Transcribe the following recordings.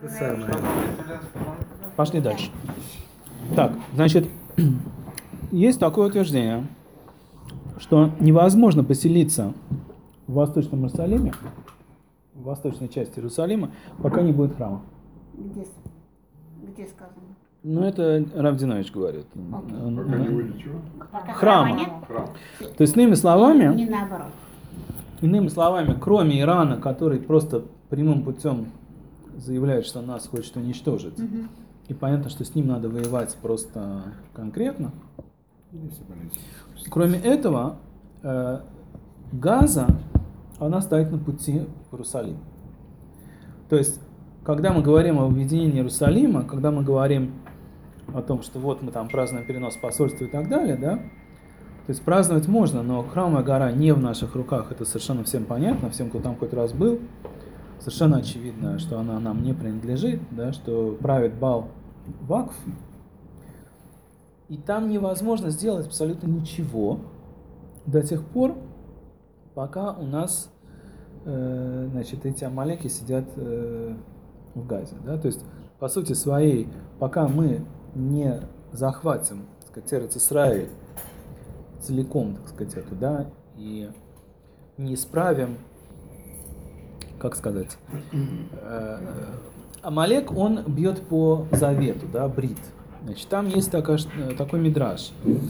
Пошли дальше. Так, значит, есть такое утверждение, что невозможно поселиться в Восточном Иерусалиме, в восточной части Иерусалима, пока не будет храма. Где сказано? Ну, это Рав Динович говорит. Храма. То есть, иными словами, Не наоборот. кроме Ирана, который просто прямым путем заявляет, что нас хочет уничтожить, и понятно, что с ним надо воевать просто конкретно, кроме этого, Газа, она стоит на пути в Иерусалим. То есть, когда мы говорим об объединении Иерусалима, когда мы говорим о том, что вот мы там празднуем перенос посольства и так далее, да, то есть праздновать можно, но храмовая гора не в наших руках, это совершенно всем понятно, всем, кто там хоть раз был, совершенно очевидно, что она нам не принадлежит, да, что правит Баал Вакф, и там невозможно сделать абсолютно ничего до тех пор, пока у нас, значит, эти амалеки сидят в Газе, да, то есть по сути своей, пока мы не захватим, так сказать, Эрец-Исраэль целиком, так сказать, эту, да, и не исправим, как сказать, Амалек, он бьет по завету, да, брит. Значит, там есть такой мидраш.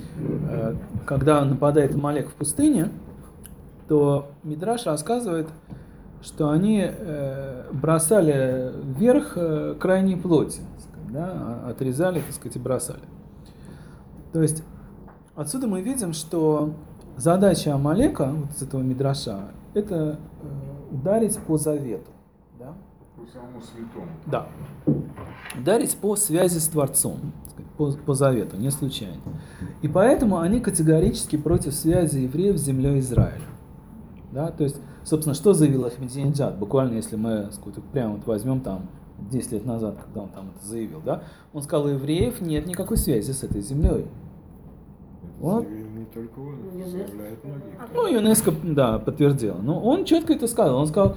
Когда нападает Амалек в пустыне, то мидраш рассказывает, что они бросали вверх крайние плоти, так сказать, да, отрезали, так сказать, и бросали. То есть отсюда мы видим, что задача Амалека, вот с этого мидраша, это ударить по завету. Да? По самому святому. Да. Ударить по связи с Творцом, по завету, не случайно. И поэтому они категорически против связи евреев с землей Израиля. Да? То есть, собственно, что заявил Ахмединеджад? Буквально, если мы прямо вот возьмем там 10 лет назад, когда он там это заявил, да? Он сказал, у евреев нет никакой связи с этой землей. Вот. Не только он, заявляют многие. Ну, ЮНЕСКО, да, подтвердила. Но он четко это сказал. Он сказал,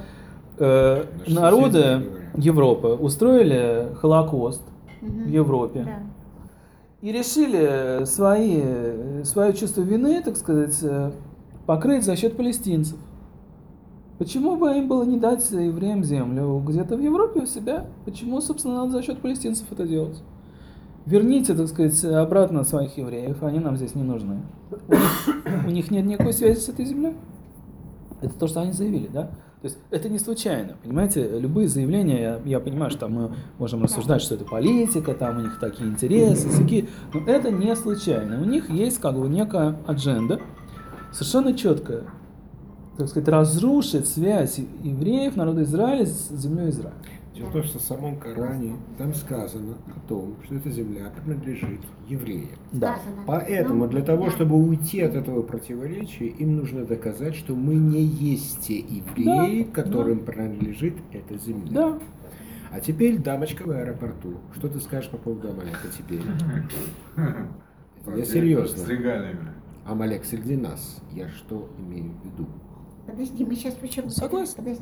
народы Европы устроили Холокост в Европе, Да. и решили свое чувство вины, так сказать, покрыть за счет палестинцев. Почему бы им было не дать евреям землю где-то в Европе у себя? Почему, собственно, надо за счет палестинцев это делать? Верните, так сказать, обратно своих евреев, они нам здесь не нужны. У них нет никакой связи с этой землей. Это то, что они заявили, да? То есть это не случайно, понимаете? Любые заявления, я понимаю, что там мы можем рассуждать, что это политика, там у них такие интересы, такие, но это не случайно. У них есть как бы некая адженда, совершенно четкая, так сказать, разрушить связь евреев, народа Израиля с землей Израиля. Дело в том, что в самом Коране там сказано о том, что эта земля принадлежит евреям. Да. Поэтому для того, чтобы уйти от этого противоречия, им нужно доказать, что мы не есть те евреи, которым принадлежит эта земля. Да. А теперь дамочка в аэропорту. Что ты скажешь по поводу Амалека теперь? Я серьезно. С регалиями. Амалек среди нас. Я что имею в виду? Подожди, мы сейчас причем... Согласен. Подожди.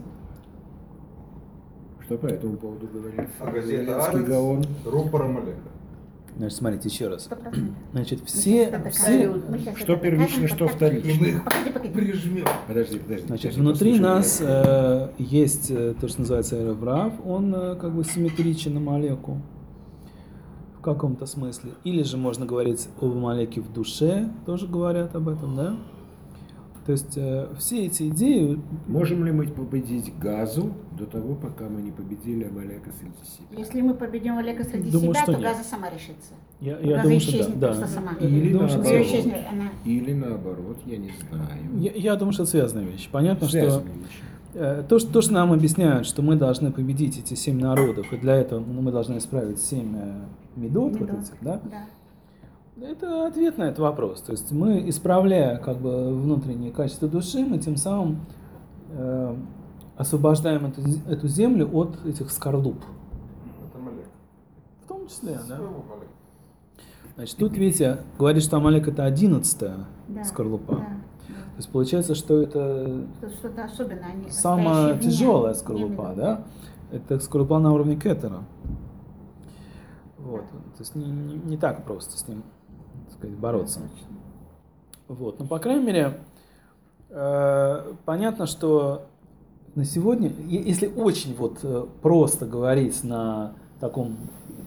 Что по этому поводу говорит А газета Ленинский Гаон? Рупор Амалека. Значит, смотрите еще раз. 100%. Значит, Мы все, сейчас Что это первично, докажем, что покажем. И мы их Погоди. прижмем. Подожди. значит, Подожди, внутри послушай нас меня. есть то, что называется Эреврав, он как бы симметричен Амалеку в каком-то смысле. Или же можно говорить об Амалеке в душе, тоже говорят об этом, да? То есть все эти идеи... Можем ли мы победить Газу до того, пока мы не победили Амалека среди себя? Если мы победим Олега среди Думаю, себя, что то нет. Газа сама решится. Я Газа думаю, что исчезнет да. просто сама. Или Думаю, что наоборот. Исчезнет она. Или наоборот, я не знаю. Я думаю, что это связанная вещь. Понятно, Связанные что то, что нам объясняют, что мы должны победить эти 7 народов, и для этого мы должны исправить 7 медот вот Медот. этих, да? Да. Это ответ на этот вопрос. То есть мы, исправляя как бы внутренние качества души, мы тем самым освобождаем эту землю от этих скорлуп. Это Амалек. В том числе, да. Своего Амалека. Значит, тут, видите, говорит, что Амалек это 11-я Да. скорлупа. Да. То есть получается, что это Что-то особенное. самая тяжелая скорлупа, да? это скоро был на уровне Кетера. Вот. То есть не так просто с ним, так сказать, бороться. Вот. Но, по крайней мере, понятно, что на сегодня, если очень вот просто говорить на таком,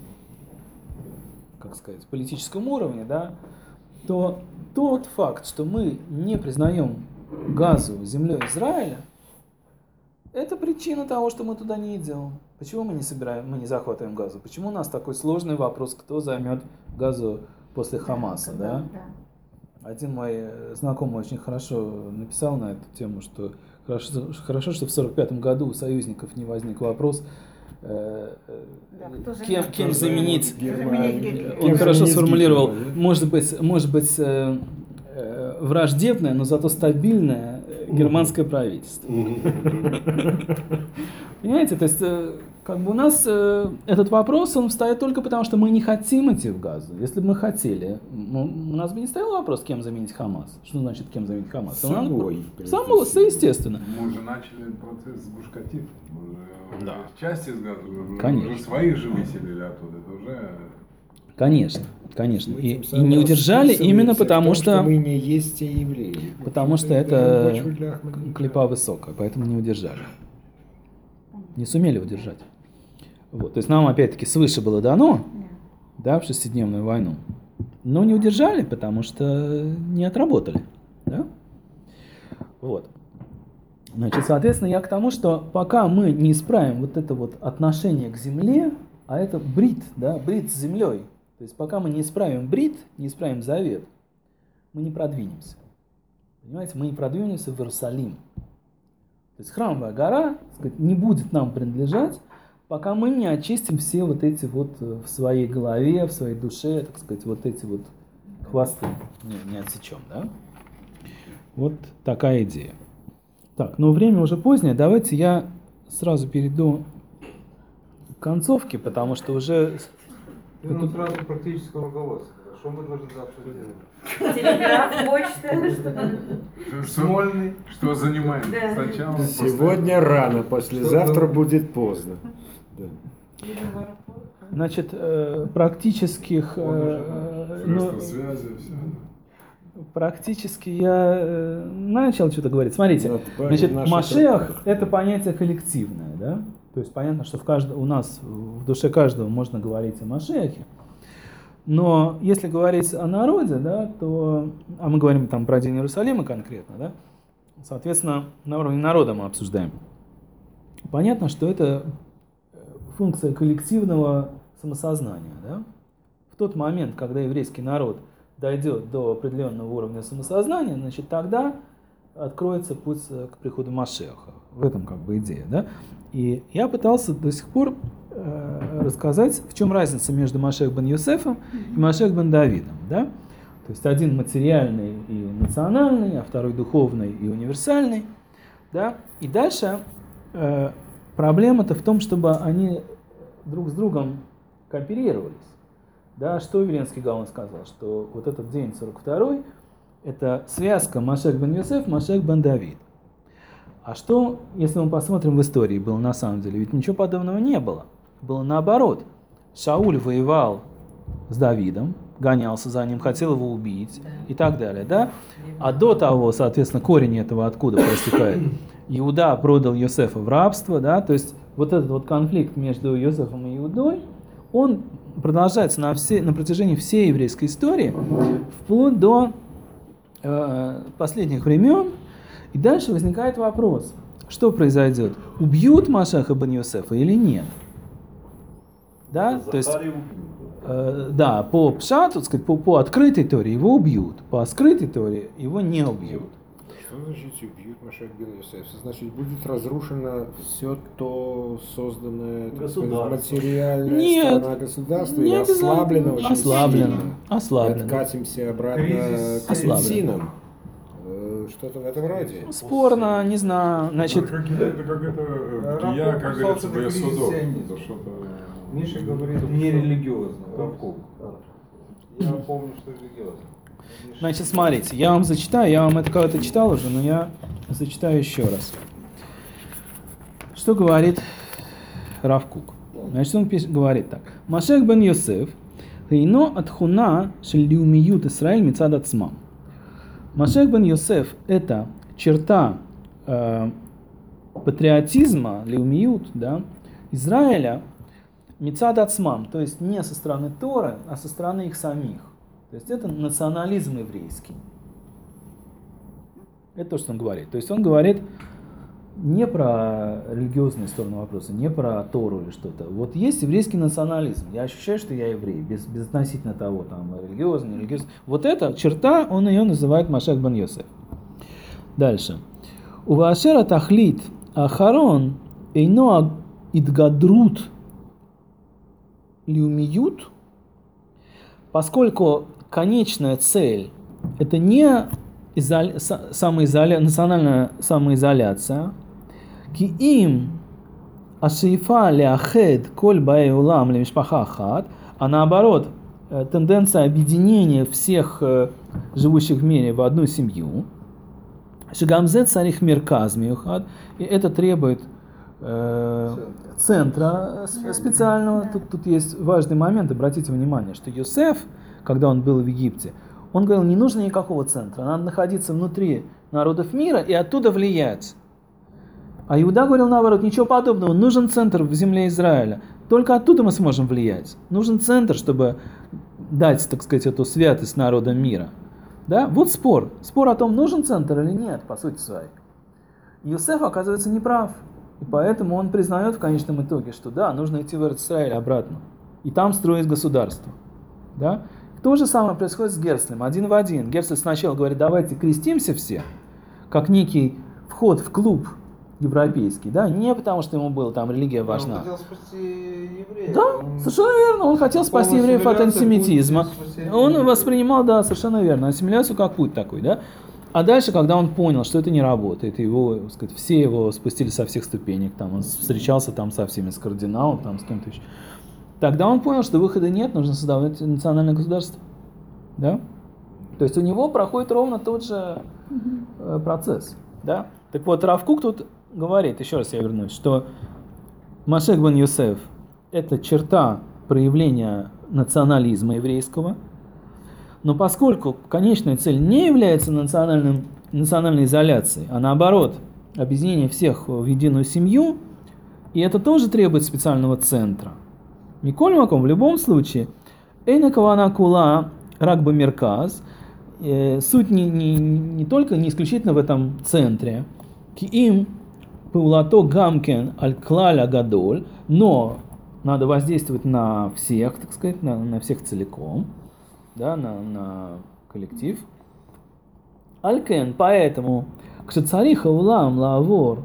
как сказать, политическом уровне, да, то тот факт, что мы не признаем Газу землей Израиля, это причина того, что мы туда не идем. Почему мы не захватываем Газу? Почему у нас такой сложный вопрос, кто займет Газу после Хамаса, да? Один мой знакомый очень хорошо написал на эту тему, что хорошо, что в 1945 году у союзников не возник вопрос, кем заменить. Он хорошо сформулировал, может быть враждебное, но зато стабильное германское правительство. Понимаете, то есть как бы у нас этот вопрос, он встает только потому, что мы не хотим идти в Газу. Если бы мы хотели, у нас бы не стоял вопрос, кем заменить Хамас. Что значит, кем заменить Хамас? Самой, естественно. Мы уже начали процесс с Гуш-Катиф. Да. Часть из Газа, Конечно. уже своих же выселили оттуда. Это уже... Конечно. И не удержали именно потому, что мы не есть те евреи. Потому что это клипа высокая, поэтому не удержали. Не сумели удержать. Вот. То есть нам опять-таки свыше было дано, да, в шестидневную войну, но не удержали, потому что не отработали. Да? Вот. Значит, соответственно, я к тому, что пока мы не исправим вот это вот отношение к земле, а это брит, да, брит с землей, то есть пока мы не исправим брит, не исправим завет, мы не продвинемся. Понимаете, мы не продвинемся в Иерусалим. То есть храмовая гора, так сказать, не будет нам принадлежать, пока мы не очистим все вот эти вот в своей голове, в своей душе, так сказать, вот эти вот хвосты не отсечем, да? Вот такая идея. Так, но время уже позднее, давайте я сразу перейду к концовке, потому что уже... Ну, сразу практического руководства. Что мы должны завтра делать? Телеграф, почта. Смольный. Что занимаем? Сначала. Сегодня рано, послезавтра будет поздно. Значит, практических... Средства связи, все. Практически я начал что-то говорить. Смотрите, значит, Машиах – это понятие коллективное, да? То есть понятно, что у нас в душе каждого можно говорить о Машиахе. Но если говорить о народе, да, то, а мы говорим там про День Иерусалима конкретно, да, соответственно, на уровне народа мы обсуждаем. Понятно, что это функция коллективного самосознания, да. В тот момент, когда еврейский народ дойдет до определенного уровня самосознания, значит, тогда откроется путь к приходу Машиаха. В этом как бы идея, да. И я пытался до сих пор рассказать, в чем разница между Машиах бен Йосефом и Машиах бен Давидом, да. То есть один материальный и национальный, а второй духовный и универсальный, да. И дальше проблема-то в том, чтобы они друг с другом кооперировались. Да, что Виленский Гаон сказал, что вот этот день 42-й это связка Машиах бен Йосеф, Машиах бен Давид. А что, если мы посмотрим в истории, было на самом деле? Ведь ничего подобного не было. Было наоборот. Шауль воевал с Давидом, гонялся за ним, хотел его убить и так далее. Да? А до того, соответственно, корень этого откуда проистекает? Иуда продал Йосефа в рабство. Да? То есть вот этот вот конфликт между Йосефом и Иудой, он продолжается на протяжении всей еврейской истории, вплоть до последних времен. И дальше возникает вопрос, что произойдет? Убьют Машиаха бен Йосефа или нет? Да, то есть, да, по пшату, так сказать, по открытой теории его убьют, по скрытой теории его не убьют. Что значит убьют Машиах бен Йосеф? Значит, будет разрушено все то созданное материальное страна государства, или ослаблено очень сильно. Ослаблено. И откатимся обратно к апельсинам. Что-то в этом роде. Спорно, не знаю. Значит, Это как это, как говорится, бы судов. Миша говорит нерелигиозно. Я помню, что религиозно. Значит, смотрите, я вам зачитаю, я вам это когда-то читал уже, но я зачитаю еще раз. Что говорит Рав Кук. Значит, он говорит так. Машех бен Йосеф, Гейно атхуна шелюмиют Исраэль мицад ацмам. Машех бен Йосеф – это черта патриотизма, леумиют, да, Израиля, мицад ацмам, то есть не со стороны Торы, а со стороны их самих. То есть это национализм еврейский. Это то, что он говорит. То есть он говорит не про религиозную сторону вопроса, не про Тору или что-то. Вот есть еврейский национализм. Я ощущаю, что я еврей, безотносительно того, там, религиозный, не религиозный. Вот эта черта, он ее называет Машех бен Йосеф. Дальше. Увашера тахлит ахарон эйно идгадрут лиумиют, поскольку конечная цель – это не национальная самоизоляция, ки им ашифа леахед коль баэ улам лемишпаха ахат, а наоборот, тенденция объединения всех живущих в мире в одну семью, шигамзе царих мерказ миухад, и это требует центра специального. Тут есть важный момент, обратите внимание, что Йосеф, когда он был в Египте, он говорил, не нужно никакого центра, надо находиться внутри народов мира и оттуда влиять. А Иуда говорил наоборот, ничего подобного, нужен центр в земле Израиля, только оттуда мы сможем влиять. Нужен центр, чтобы дать, так сказать, эту святость народам мира. Да? Вот спор о том, нужен центр или нет, по сути своей. Йосеф оказывается неправ. И поэтому он признает в конечном итоге, что да, нужно идти в Израиль обратно. И там строить государство. Да? То же самое происходит с Герцлем, один в один. Герцль сначала говорит, давайте крестимся все, как некий вход в клуб европейский. Да? Не потому, что ему была там религия важна. Он хотел спасти евреев. Да, совершенно верно. Он хотел спасти евреев от антисемитизма. Он воспринимал, да, совершенно верно, ассимиляцию как путь такой. Да? А дальше, когда он понял, что это не работает, его, так сказать, все его спустили со всех ступенек, там, он встречался там со всеми, с кардиналом, там, с кем-то еще. Тогда он понял, что выхода нет, нужно создавать национальное государство. Да? То есть у него проходит ровно тот же процесс. Да? Так вот, Рав Кук тут говорит, еще раз я вернусь, что Машех бен Йосеф – это черта проявления национализма еврейского, но поскольку конечная цель не является национальной изоляцией, а наоборот, объединение всех в единую семью, и это тоже требует специального центра. Миколь Маком, в любом случае, Эйна Кавана Кула Рагба Мерказ, суть не только, не исключительно в этом центре, Киим Паулато Гамкен Аль-Клаля Гадоль, но надо воздействовать на всех, так сказать, на всех целиком, да, на коллектив. Алькен, поэтому Кшацариха Улам Лавор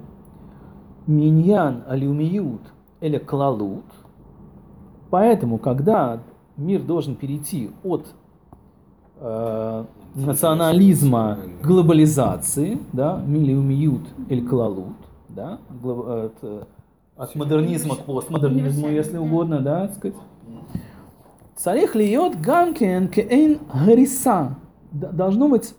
Миньян Алюмиют или Клалут, поэтому, когда мир должен перейти от национализма к глобализации, да, Милиумиют или Клалут, да, от модернизма к постмодернизму, если угодно, да, так сказать. Царих льет гамкен кеэн гариса. Должен быть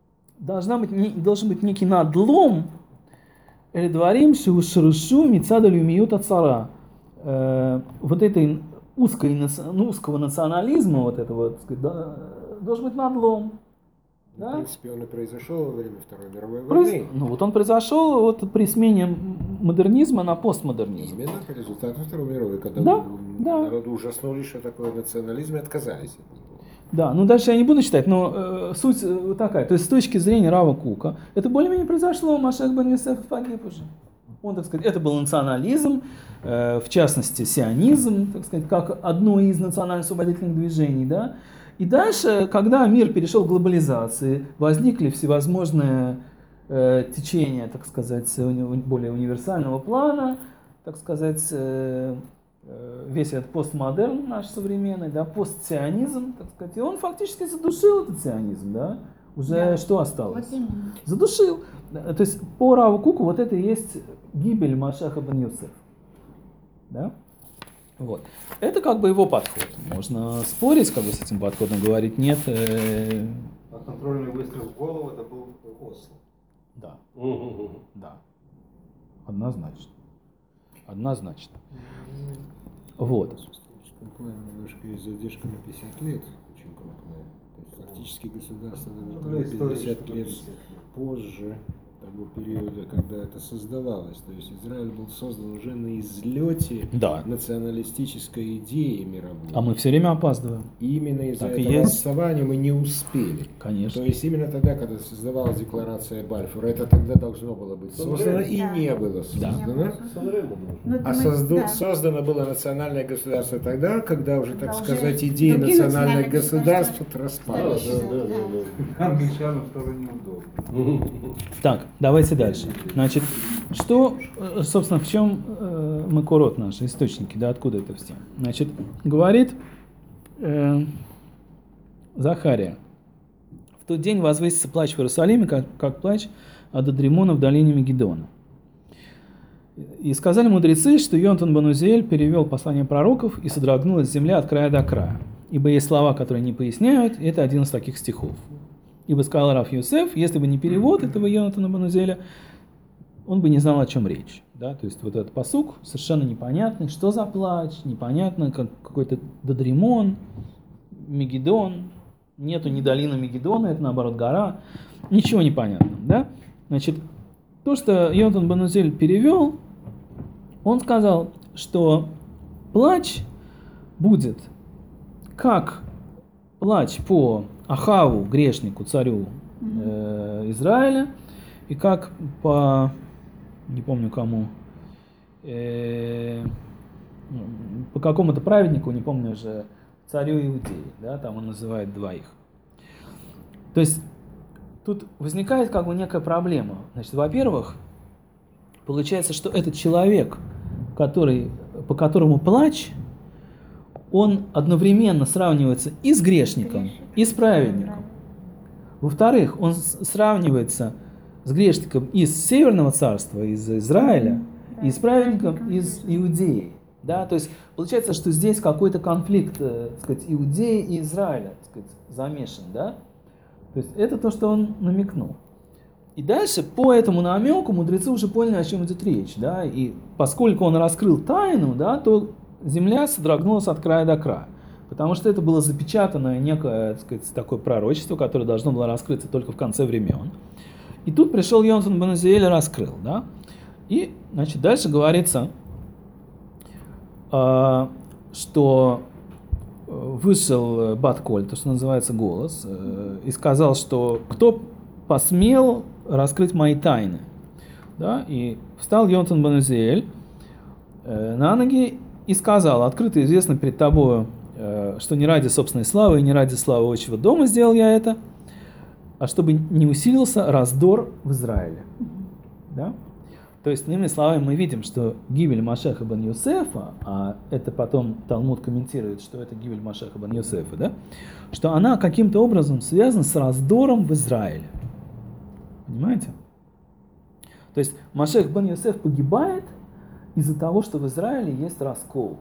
некий надлом, или дворим шушу мицада люмиют от цара. Вот этой узкого национализма, вот этого, так сказать, должен быть надлом. Да? В принципе, он и произошел во время Второй мировой войны. Ну вот он произошел вот при смене модернизма на постмодернизм. Именно по результату Второй мировой, когда народу ужаснулись, что такое национализм, и отказались. Да, ну дальше я не буду читать, но суть такая. То есть с точки зрения Рава Кука, это более-менее произошло, Машех бен Йосеф погиб уже. Он, так сказать, это был национализм, в частности сионизм, так сказать, как одно из национально-освободительных движений, да. И дальше, когда мир перешел к глобализации, возникли всевозможные течения, так сказать, более универсального плана, так сказать, весь этот постмодерн наш современный, да, постсионизм, так сказать, и он фактически задушил этот сионизм, да, уже да. Что осталось? Вот задушил. То есть по Раву Куку вот это и есть гибель Машеха бен Йосеф, да. Вот. Это как бы его подход. Можно спорить как бы с этим подходом, говорить нет. А контрольный выстрел в голову это был Осло. Да. Да. Однозначно. Однозначно. Вот. В историческом плане немножко есть задержка на 50 лет, очень крупная. То есть фактически государство на 50 лет позже того периода, когда это создавалось. То есть Израиль был создан уже на излете Да. националистической идеи мировой. А мы все время опаздываем. И именно из-за Так и этого есть. отставания мы не успели. Конечно. То есть именно тогда, когда создавалась декларация Бальфура, это тогда должно было быть создано и не было создано. Ну, А создано было национальное государство тогда, когда уже, так Когда сказать, уже идея другие национальных национальные государств государства распалась. Англичанам тоже неудобно. Так, давайте дальше. Значит, что, собственно, в чем макурот наши источники, да, откуда это все? Значит, говорит Захария: в тот день возвысится плач в Иерусалиме, как плач Ададримона в долине Мегидона. И сказали мудрецы, что Йонатан бен Узиэль перевел послание пророков, и содрогнулась земля от края до края. Ибо есть слова, которые не поясняют, и это один из таких стихов. Ибо сказал Рав Йосеф, если бы не перевод этого Йонатана бен Узиэля, он бы не знал, о чем речь. Да? То есть вот этот пасук совершенно непонятный, что за плач, непонятно, как какой-то Дадримон, Мегидон, нету ни долины Мегидона, это наоборот гора, ничего не понятно. Да? Значит, то, что Йонатан бен Узиэль перевел, он сказал, что плач будет как плач по Ахаву, грешнику, царю Израиля, и как по, не помню кому, по какому-то праведнику, не помню уже, царю Иудеи, да, там он называет двоих. То есть тут возникает как бы некая проблема. Значит, во-первых, получается, что этот человек, по которому плач, он одновременно сравнивается и с грешником, и с праведником. Во-вторых, он сравнивается с грешником из Северного царства, из Израиля, и с праведником из Иудеи. Да? То есть получается, что здесь какой-то конфликт, так сказать, Иудеи и Израиля, так сказать, замешан. Да? То есть это то, что он намекнул. И дальше по этому намеку мудрецы уже поняли, о чем идет речь. Да? И поскольку он раскрыл тайну, да, то земля содрогнулась от края до края. Потому что это было запечатанное некое, так сказать, такое пророчество, которое должно было раскрыться только в конце времен. И тут пришел Йонатан бен Узиэль и раскрыл. Да? И, значит, дальше говорится, что вышел Бат-Коль, то, что называется голос, и сказал, что кто посмел раскрыть мои тайны. Да? И встал Йонатан бен Узиэль на ноги и сказал: открыто известно перед тобою, что не ради собственной славы и не ради славы отчего дома сделал я это, а чтобы не усилился раздор в Израиле. Да? То есть, иными словами, мы видим, что гибель Машеха бен Йосефа, а это потом Талмуд комментирует, что это гибель Машеха бен Йосефа, да? Что она каким-то образом связана с раздором в Израиле. Понимаете? То есть Машех бен Йосеф погибает из-за того, что в Израиле есть раскол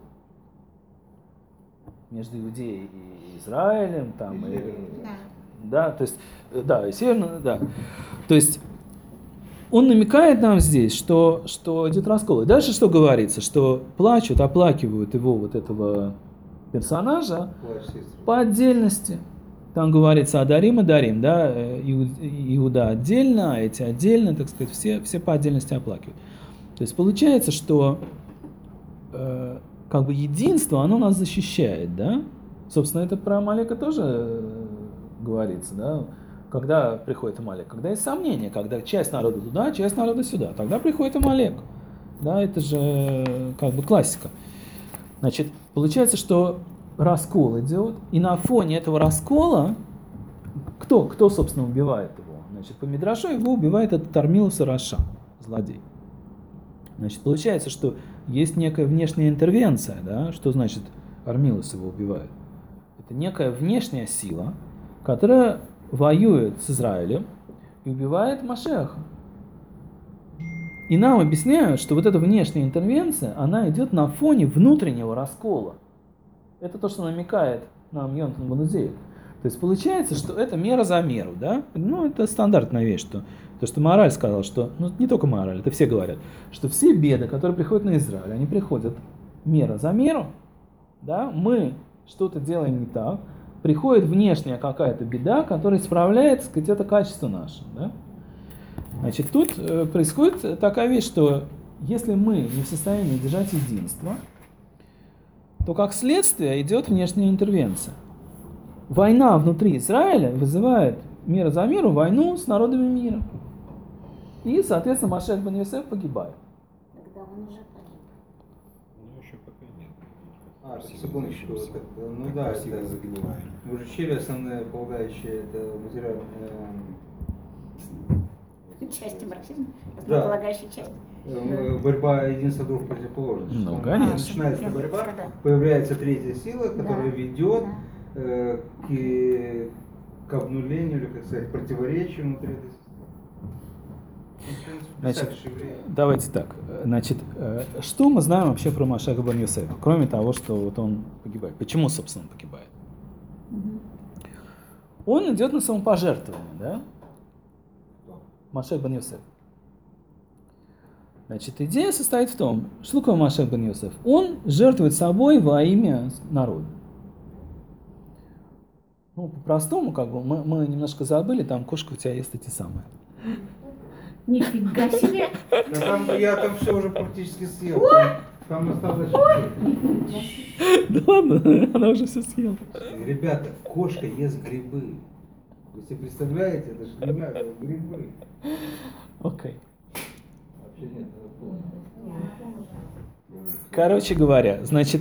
между Иудеей и Израилем, там, да, то есть, да, и северно, да. То есть он намекает нам здесь, что идет раскол. И дальше что говорится? Что плачут, оплакивают его, вот этого персонажа, по отдельности. Там говорится Адарим, Адарим, да, Иуда отдельно, а эти отдельно, так сказать, все по отдельности оплакивают. То есть получается, что как бы единство, оно нас защищает, да? Собственно, это про Амалека тоже говорится, да? Когда приходит Амалек? Когда есть сомнения, когда часть народа туда, часть народа сюда, тогда приходит Амалек. Да, это же как бы классика. Значит, получается, что раскол идет, и на фоне этого раскола кто собственно, убивает его? Значит, по Мидрашу его убивает этот Армилус Раша, злодей. Значит, получается, что есть некая внешняя интервенция, да? Что значит Армилус его убивает? Это некая внешняя сила, которая воюет с Израилем и убивает Машеха. И нам объясняют, что вот эта внешняя интервенция, она идет на фоне внутреннего раскола. Это то, что намекает нам Йонатан бен Узиэль. То То есть получается, что это мера за меру, да? Ну, это стандартная вещь, что то, что мораль сказал, что, ну, не только мораль, это все говорят, что все беды, которые приходят на Израиль, они приходят мера за меру, да? Мы что-то делаем не так, приходит внешняя какая-то беда, которая исправляет, так сказать, это качество наше, да? Значит, тут происходит такая вещь, что если мы не в состоянии держать единство, то как следствие идет внешняя интервенция. Война внутри Израиля вызывает мера за меру войну с народами мира. И, соответственно, Машех бен Йосеф погибает. Тогда он уже погиб. Ну, еще пока нет. А, секундочку. Ну да, Красиво это загниваем. мужичили основные полагающие это материал. Части марксизма, Да. основополагающая часть. Борьба единства двух противоположностей. Ну, Что конечно. Начинается борьба, Да. появляется третья сила, которая Да. ведет Да. к обнулению, или, как сказать, противоречию внутри этой системы. Значит, давайте так. Значит, что мы знаем вообще про Машеха бен Йосефа, кроме того, что вот он погибает? Почему, собственно, он погибает? Мгм. Он идет на самопожертвование, да? Машех бен Йосеф. Значит, идея состоит в том, что такое Машех бен Йосеф? Он жертвует собой во имя народа. Ну, по-простому, как бы, мы немножко забыли, там кошка у тебя есть эти самые. Нифига себе! Я там все уже практически съел. Там осталось чуть-чуть. Да ладно, она уже все съела. Ребята, кошка ест грибы. Вы себе представляете, это же не надо, это грибы. Окей. Вообще нет, это плохо. Короче говоря, значит,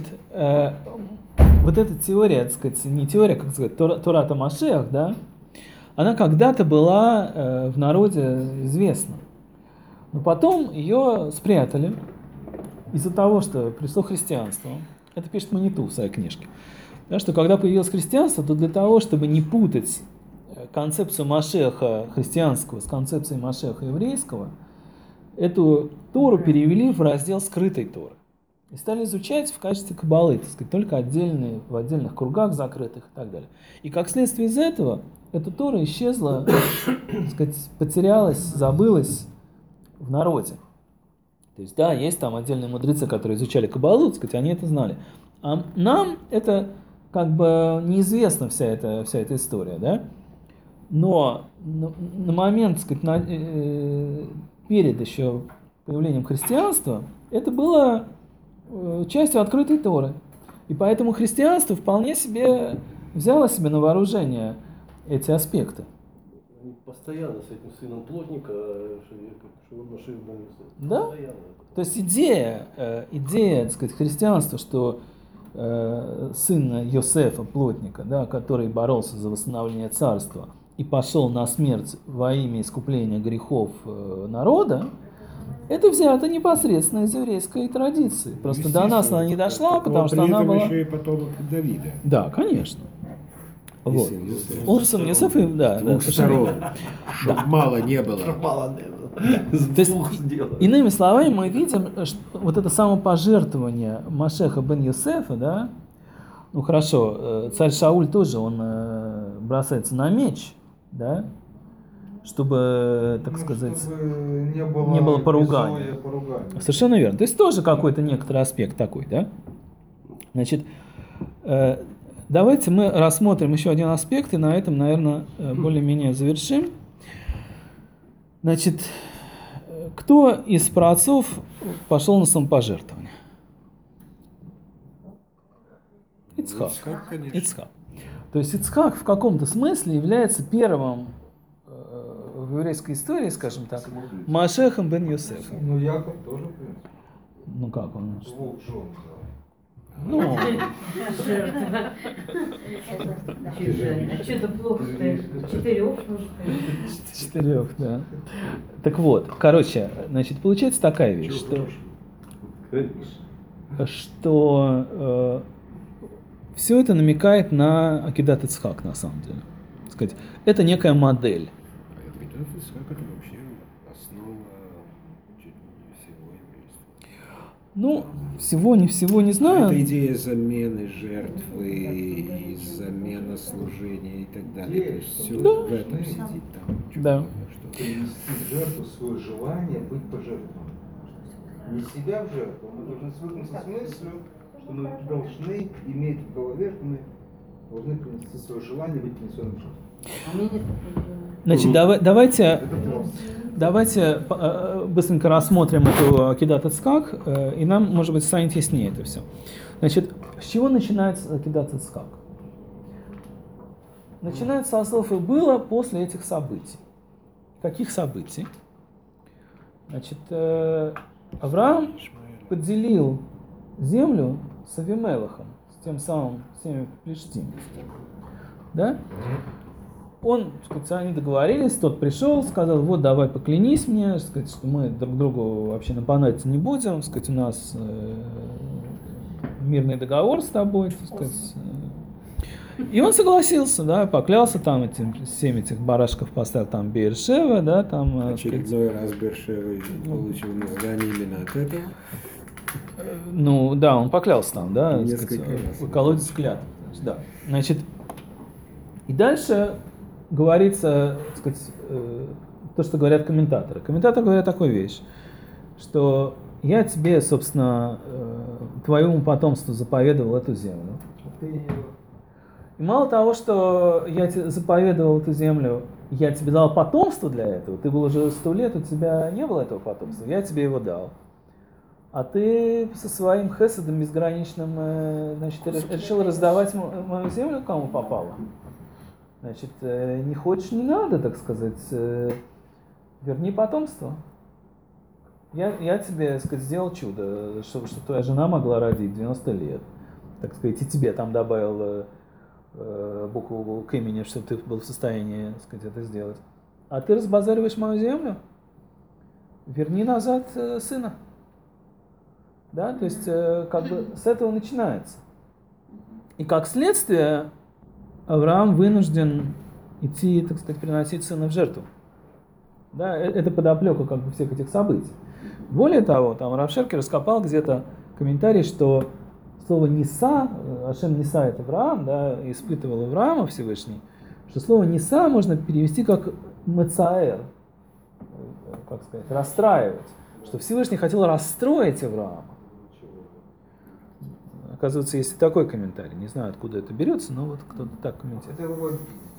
вот эта теория, так сказать, не теория, как сказать, Торат ха-Машиах, да, она когда-то была в народе известна. Но потом ее спрятали из-за того, что пришло христианство. Это пишет Маниту в своей книжке. Да, что когда появилось христианство, то для того, чтобы не путать концепцию Машеха христианского с концепцией Машеха еврейского, эту Тору перевели в раздел скрытой Торы. И стали изучать в качестве каббалы, так сказать, только отдельные, в отдельных кругах закрытых и так далее. И как следствие из этого, эта Тора исчезла, так сказать, потерялась, забылась в народе. То есть, да, есть там отдельные мудрецы, которые изучали каббалу, так сказать, они это знали. А нам это как бы неизвестна вся эта история, да? Но на момент, так сказать, перед еще появлением христианства, это было частью открытой Торы. И поэтому христианство вполне себе взяло себе на вооружение эти аспекты. Они постоянно с этим сыном плотника, Шимон Машех бен Йосеф. Да? Постоянно. То есть идея, так сказать, христианства, что сын Йосефа, плотника, да, который боролся за восстановление царства и пошел на смерть во имя искупления грехов народа, это взято непосредственно из еврейской традиции. Просто до нас она не дошла, потому что она была... еще и потомок Давида. Да, конечно. Вот. Сын Йосефа. Он сын Йосефа, да. Двух сторон. Чтоб мало не было. Мало, То есть, иными словами, мы видим, что вот это самопожертвование Машеха бен Йосефа, да, ну хорошо, царь Шауль тоже, он бросается на меч, да, чтобы, так сказать, чтобы не было поругания. эпизода поругания. Совершенно верно. То есть тоже какой-то некоторый аспект такой, да? Значит, давайте мы рассмотрим еще один аспект и на этом, наверное, более-менее завершим. Значит, кто из праотцов пошел на самопожертвование? Ицхак. Ицхак, конечно. Ицхак. То есть Ицхак в каком-то смысле является первым в еврейской истории, скажем так, Машехом бен Йосефом. Ну, Яков тоже, в принципе. Ну как он? Двух жен. Ну, А что-то плохо стоишь? 4 может быть. 4, да. Так вот, короче, значит, получается такая вещь, что все это намекает на Акидат Ицхак, на самом деле. Так сказать, это некая модель. Акидат Ицхак — это вообще основа чуть ли не всего еврейства. Ну, всего не знаю. Это идея замены жертвы, и замена служения и так далее. То есть все в этом сидит там. Да. Принести в жертву свое желание быть пожертвованным. Не себя в жертву, мы должны свыкнуться с мыслью, что мы должны иметь в голове, что мы должны принести свое желание быть принесенным в жертву. А мне нет такого желания. Значит, давайте быстренько рассмотрим эту Акидат Ицхак, и нам, может быть, станет яснее это все. Значит, с чего начинается Акидат Ицхак? Начинается со слов «и было после этих событий». Каких событий? Значит, Авраам поделил землю с Авимелахом, с тем самым семьей Плештим. Да? Он, так сказать, они договорились, тот пришел, сказал: вот давай поклянись мне, так сказать, что мы друг другу вообще нападать не будем, так сказать, у нас мирный договор с тобой, так сказать. И он согласился, да, поклялся там 7 этих барашков поставил там Беэр-Шева, да, там. Очередной раз Беэр-Шева получил название именно от этого. Ну да, он поклялся там, да, Несколько раз. колодец клятв. Да. Значит, и дальше говорится, так сказать, то, что говорят комментаторы. Комментаторы говорят такую вещь, что я тебе, собственно, твоему потомству заповедовал эту землю. И мало того, что я тебе заповедовал эту землю, я тебе дал потомство для этого, ты был уже 100 лет, у тебя не было этого потомства, я тебе его дал. А ты со своим хеседом безграничным, значит, решил раздавать мою землю, кому попало. Значит, не хочешь, не надо, так сказать, верни потомство. Я тебе, так сказать, сделал чудо, чтобы твоя жена могла родить 90 лет. Так сказать, и тебе там добавил букву к имени, чтобы ты был в состоянии, так сказать, это сделать. А ты разбазариваешь мою землю? Верни назад сына. Да, то есть, как бы с этого начинается. И как следствие, Авраам вынужден идти, так сказать, приносить сына в жертву. Да, это подоплека как бы всех этих событий. Более того, там Рав Шерки раскопал где-то комментарий, что слово «ниса», Ашем «ниса» — это Авраам, да, испытывал Авраама Всевышний, что слово «ниса» можно перевести как «мецаэр», как сказать, расстраивать, что Всевышний хотел расстроить Авраама. Оказывается, есть и такой комментарий. Не знаю, откуда это берется, но вот кто-то так комментирует.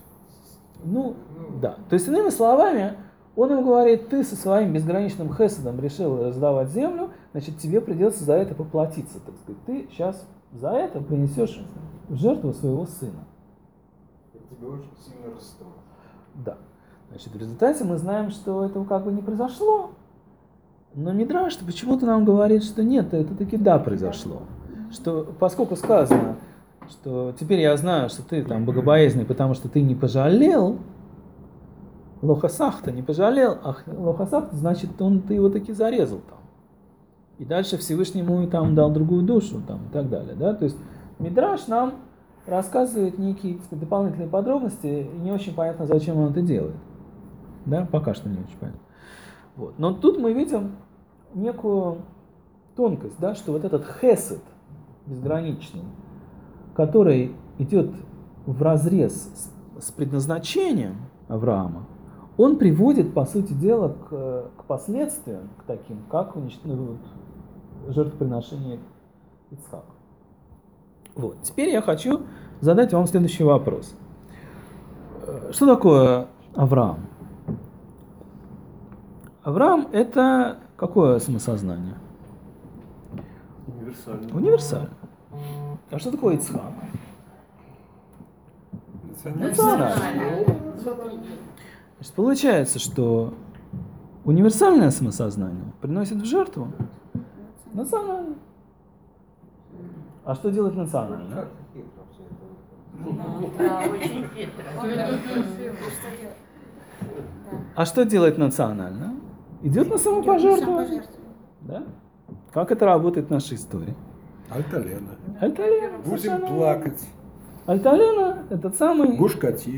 Ну, да. То есть, иными словами, он ему говорит: ты со своим безграничным хеседом решил раздавать землю, значит, тебе придется за это поплатиться. Так сказать, ты сейчас за это принесешь в жертву своего сына. Это тебя очень сильно расстроит. Да. Значит, в результате мы знаем, что этого как бы не произошло. Но Мидраш почему-то нам говорит, что нет, это таки да произошло. Что, поскольку сказано, что теперь я знаю, что ты там богобоязненный, потому что ты не пожалел, лохасахта не пожалел, а лохасахта, значит, ты его таки зарезал там. И дальше Всевышний ему там дал другую душу там, и так далее. Да? То есть Мидраш нам рассказывает некие, так сказать, дополнительные подробности, и не очень понятно, зачем он это делает. Да? Пока что не очень понятно. Вот. Но тут мы видим некую тонкость, да, что вот этот хесед безграничный, который идет вразрез с предназначением Авраама, он приводит, по сути дела, к последствиям, к таким, как жертвоприношение Ицхака. Вот. Теперь я хочу задать вам следующий вопрос. Что такое Авраам? Авраам – это какое самосознание? Универсально. Универсально. А что такое Ицхак? Национальное. Значит, получается, что универсальное самосознание приносит в жертву национальное. А что делает национальное? Очень хитро. А что делает национальное? Идет на самопожертвование. Да? Как это работает в нашей истории? Альталена. Альталена. Будем плакать. Альталена – этот самый Гуш-Катив.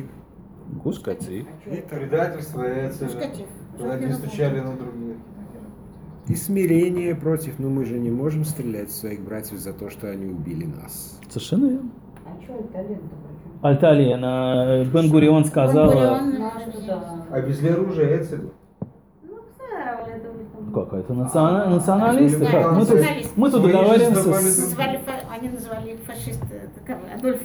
Гуш-Катив. Предательство, яйца. Когда не стучали на других. И смирение против, ну мы же не можем стрелять в своих братьев за то, что они убили нас. Совершенно верно. А что Альтален-то причем? Альталия, Бен-Гурион сказала... А без оружия Эцель. Какая-то националисты. Да, Как? Мы тут Свои договариваемся же с... Они называли их фашисты. Адольф.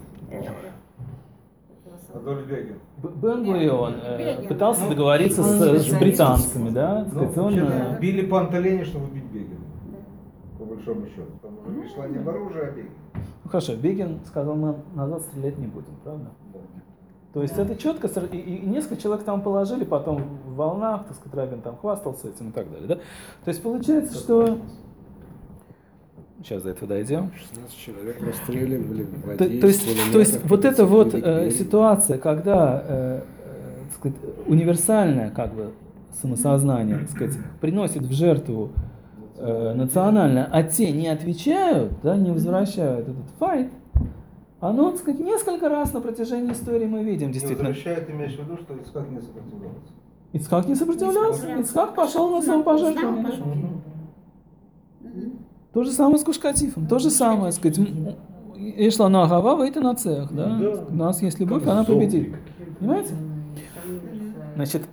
Адольф Бегин. Бен-Гурион Бегин. пытался договориться с британцами, да? Ну, Сказать, он, вообще-то били по Антолене, чтобы убить Бегина. По большому счету. Там уже пришла не в оружие, а Бегин. ну, хорошо, Бегин сказал, мы назад стрелять не будем, правда? То есть это четко, и несколько человек там положили, потом в волнах, так сказать, Рабин там хвастался этим и так далее, да? То есть получается, что... Сейчас до этого дойдем. 16 человек расстреливали в воде. То есть вот эта вот ситуация, когда так сказать, универсальное как бы самосознание, так сказать, приносит в жертву национальное, а те не отвечают, да, не возвращают этот файт, оно, так сказать, несколько раз на протяжении истории мы видим, Не действительно. возвращает, имеешь в виду, что Ицхак не сопротивлялся. Ицхак не сопротивлялся, Ицхак пошел на самопожертвование. То же самое с Кушкатифом, то же самое, так сказать, Ишла на Агава, выйти на цех, да? У нас есть любовь, она победит. Понимаете? Значит,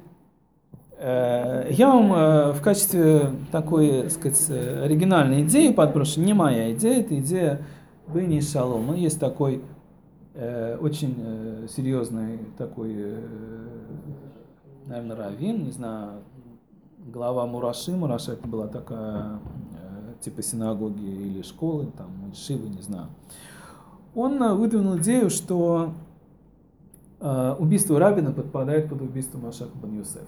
я вам в качестве такой, так сказать, оригинальной идеи подброшу, не моя идея, это идея Бейни Шалома. Есть такой очень серьезный такой, наверное, раввин, не знаю, глава Мураши. Мураша это была такая типа синагоги или школы, там, шивы, не знаю. Он выдвинул идею, что убийство Рабина подпадает под убийство Машаха бен Йосефа.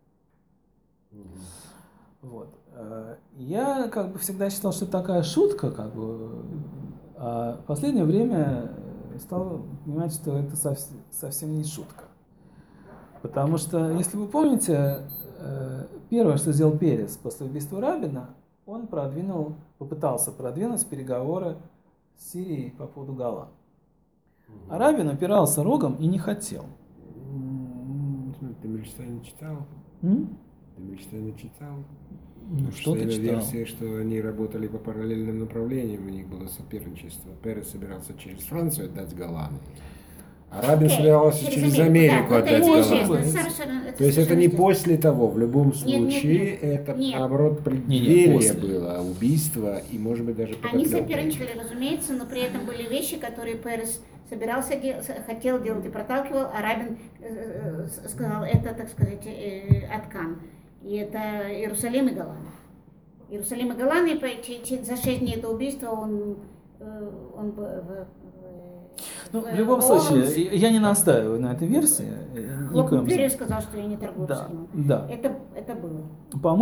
Вот. Я как бы всегда считал, что это такая шутка, как бы, а в последнее время стал понимать, что это совсем не шутка. Потому что, если вы помните, первое, что сделал Перес после убийства Рабина, он попытался продвинуть переговоры с Сирией по поводу Голан. А Рабин упирался рогом и не хотел. Ты Мельштейна читал? Ты Мельштейна читал? Ну, что ты читал? Версия, что они работали по параллельным направлениям, у них было соперничество. Перес собирался через Францию отдать Голланд, а Рабин собирался через Америку отдать Голланд. То есть это не после того, в любом случае, это наоборот преддверие было, убийство и, может быть, даже Они подоплёка. соперничали, разумеется, но при этом были вещи, которые Перес хотел делать и проталкивал, а Рабин сказал, это, так сказать, Аткан. И это Иерусалим и Голан. Иерусалим и Голан, и за 6 дней до убийства он ну, в любом случае, я не настаиваю на этой версии. Перес сказал, что я не торгую. Да. Это было. По-моему,